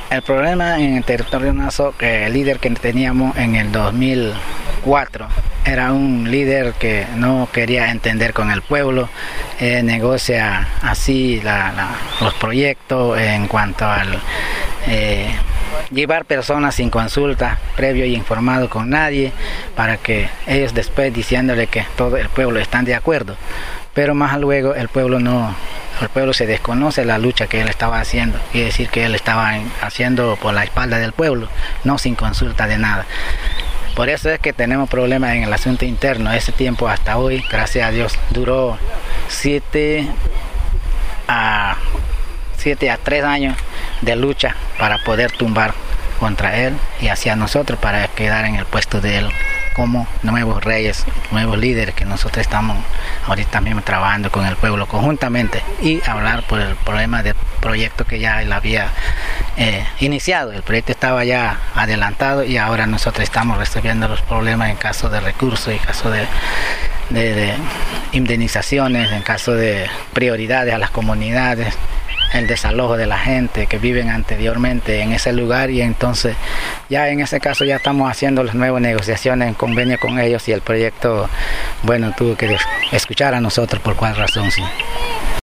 El problema en el territorio Naso, que el líder que teníamos en el 2004 era un líder que no quería entender con el pueblo, negocia así los proyectos en cuanto al llevar personas sin consulta previo y informado con nadie, para que ellos después diciéndole que todo el pueblo están de acuerdo, pero más luego el pueblo se desconoce la lucha que él estaba haciendo, quiere decir que él estaba haciendo por la espalda del pueblo, no sin consulta de nada. Por eso es que tenemos problemas en el asunto interno. Ese tiempo hasta hoy, gracias a Dios, duró 7 a 3 años de lucha para poder tumbar contra él y hacia nosotros para quedar en el puesto de él como nuevos reyes, nuevos líderes, que nosotros estamos ahorita mismo trabajando con el pueblo conjuntamente y hablar por el problema del proyecto que ya él había iniciado. El proyecto estaba ya adelantado y ahora nosotros estamos resolviendo los problemas en caso de recursos, en caso de indemnizaciones, en caso de prioridades a las comunidades, el desalojo de la gente que viven anteriormente en ese lugar, y entonces ya en ese caso ya estamos haciendo las nuevas negociaciones en convenio con ellos, y el proyecto, bueno, tuvo que escuchar a nosotros por cuál razón, sí.